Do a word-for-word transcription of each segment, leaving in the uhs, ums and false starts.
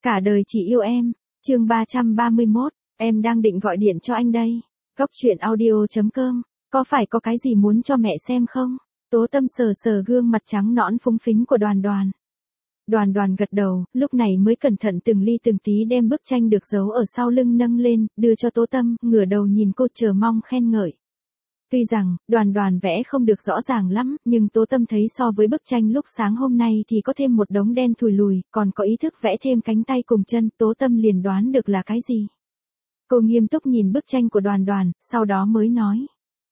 Cả đời chỉ yêu em, chương ba trăm ba mươi mốt, em đang định gọi điện cho anh đây. Cốc truyện audio chấm com, có phải có cái gì muốn cho mẹ xem không? Tố Tâm sờ sờ gương mặt trắng nõn phúng phính của Đoàn Đoàn. Đoàn Đoàn gật đầu, lúc này mới cẩn thận từng ly từng tí đem bức tranh được giấu ở sau lưng nâng lên, đưa cho Tố Tâm, ngửa đầu nhìn cô chờ mong khen ngợi. Tuy rằng, Đoàn Đoàn vẽ không được rõ ràng lắm, nhưng Tố Tâm thấy so với bức tranh lúc sáng hôm nay thì có thêm một đống đen thùi lùi, còn có ý thức vẽ thêm cánh tay cùng chân, Tố Tâm liền đoán được là cái gì. Cô nghiêm túc nhìn bức tranh của Đoàn Đoàn, sau đó mới nói.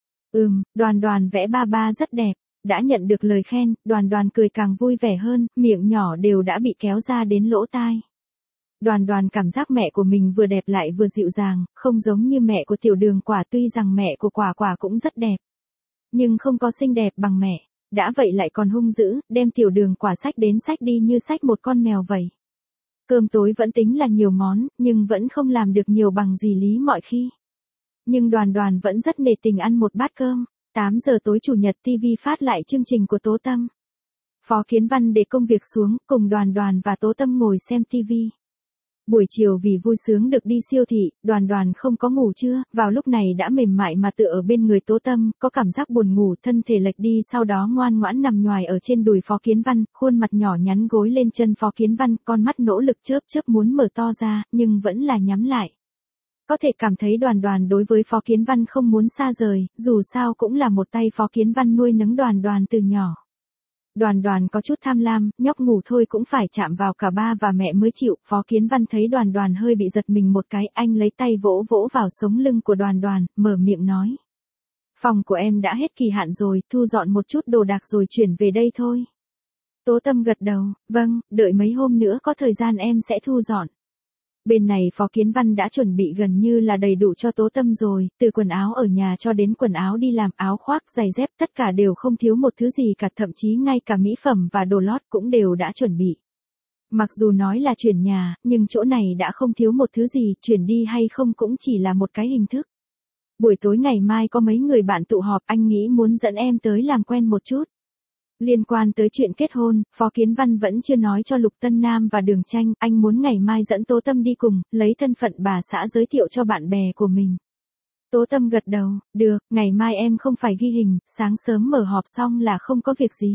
Ừm, Đoàn Đoàn vẽ ba ba rất đẹp. Đã nhận được lời khen, Đoàn Đoàn cười càng vui vẻ hơn, miệng nhỏ đều đã bị kéo ra đến lỗ tai. Đoàn Đoàn cảm giác mẹ của mình vừa đẹp lại vừa dịu dàng, không giống như mẹ của Tiểu Đường Quả, tuy rằng mẹ của Quả Quả cũng rất đẹp. Nhưng không có xinh đẹp bằng mẹ, đã vậy lại còn hung dữ, đem Tiểu Đường Quả xách đến xách đi như xách một con mèo vậy. Cơm tối vẫn tính là nhiều món, nhưng vẫn không làm được nhiều bằng dì Lý mọi khi. Nhưng Đoàn Đoàn vẫn rất nể tình ăn một bát cơm. tám giờ tối chủ nhật ti vi phát lại chương trình của Tố Tâm. Phó Kiến Văn để công việc xuống, cùng Đoàn Đoàn và Tố Tâm ngồi xem ti vi. Buổi chiều vì vui sướng được đi siêu thị, Đoàn Đoàn không có ngủ trưa, vào lúc này đã mềm mại mà tựa ở bên người Tố Tâm, có cảm giác buồn ngủ, thân thể lệch đi, sau đó ngoan ngoãn nằm nhoài ở trên đùi Phó Kiến Văn, khuôn mặt nhỏ nhắn gối lên chân Phó Kiến Văn, con mắt nỗ lực chớp chớp muốn mở to ra, nhưng vẫn là nhắm lại. Có thể cảm thấy Đoàn Đoàn đối với Phó Kiến Văn không muốn xa rời, dù sao cũng là một tay Phó Kiến Văn nuôi nấng Đoàn Đoàn từ nhỏ. Đoàn Đoàn có chút tham lam, nhóc ngủ thôi cũng phải chạm vào cả ba và mẹ mới chịu. Phó Kiến Văn thấy Đoàn Đoàn hơi bị giật mình một cái, anh lấy tay vỗ vỗ vào sống lưng của Đoàn Đoàn, mở miệng nói. Phòng của em đã hết kỳ hạn rồi, thu dọn một chút đồ đạc rồi chuyển về đây thôi. Tố Tâm gật đầu, vâng, đợi mấy hôm nữa có thời gian em sẽ thu dọn. Bên này Phó Kiến Văn đã chuẩn bị gần như là đầy đủ cho Tố Tâm rồi, từ quần áo ở nhà cho đến quần áo đi làm, áo khoác, giày dép, tất cả đều không thiếu một thứ gì cả, thậm chí ngay cả mỹ phẩm và đồ lót cũng đều đã chuẩn bị. Mặc dù nói là chuyển nhà, nhưng chỗ này đã không thiếu một thứ gì, chuyển đi hay không cũng chỉ là một cái hình thức. Buổi tối ngày mai có mấy người bạn tụ họp, anh nghĩ muốn dẫn em tới làm quen một chút. Liên quan tới chuyện kết hôn, Phó Kiến Văn vẫn chưa nói cho Lục Tân Nam và Đường Tranh, anh muốn ngày mai dẫn Tố Tâm đi cùng, lấy thân phận bà xã giới thiệu cho bạn bè của mình. Tố Tâm gật đầu, được, ngày mai em không phải ghi hình, sáng sớm mở họp xong là không có việc gì.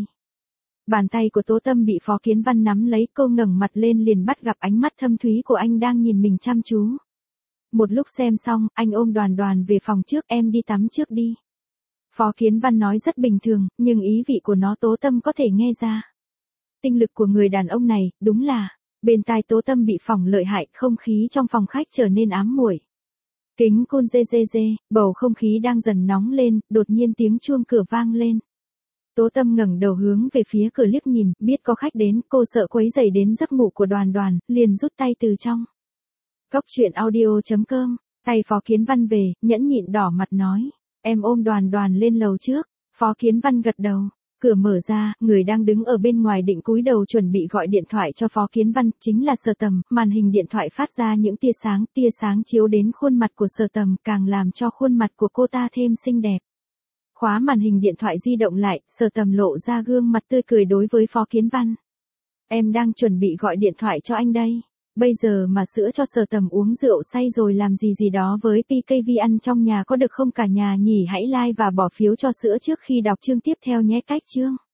Bàn tay của Tố Tâm bị Phó Kiến Văn nắm lấy, cô ngẩng mặt lên liền bắt gặp ánh mắt thâm thúy của anh đang nhìn mình chăm chú. Một lúc xem xong, anh ôm Đoàn Đoàn về phòng trước, em đi tắm trước đi. Phó Kiến Văn nói rất bình thường, nhưng ý vị của nó Tố Tâm có thể nghe ra. Tinh lực của người đàn ông này, đúng là, bên tai Tố Tâm bị phỏng lợi hại, không khí trong phòng khách trở nên ám muội. Kính côn dê dê dê, bầu không khí đang dần nóng lên, đột nhiên tiếng chuông cửa vang lên. Tố Tâm ngẩng đầu hướng về phía cửa liếc nhìn, biết có khách đến, cô sợ quấy rầy đến giấc ngủ của Đoàn Đoàn, liền rút tay từ trong. Cốc truyện audio chấm com, tay Phó Kiến Văn về, nhẫn nhịn đỏ mặt nói. Em ôm Đoàn Đoàn lên lầu trước. Phó Kiến Văn gật đầu. Cửa mở ra, người đang đứng ở bên ngoài định cúi đầu chuẩn bị gọi điện thoại cho Phó Kiến Văn, chính là Sở Tầm. Màn hình điện thoại phát ra những tia sáng, tia sáng chiếu đến khuôn mặt của Sở Tầm, càng làm cho khuôn mặt của cô ta thêm xinh đẹp. Khóa màn hình điện thoại di động lại, Sở Tầm lộ ra gương mặt tươi cười đối với Phó Kiến Văn. Em đang chuẩn bị gọi điện thoại cho anh đây. Bây giờ mà sữa cho Sở Tầm uống rượu say rồi làm gì gì đó với pê ca vê ăn trong nhà có được không cả nhà nhỉ? Hãy like và bỏ phiếu cho sữa trước khi đọc chương tiếp theo nhé. Cách chương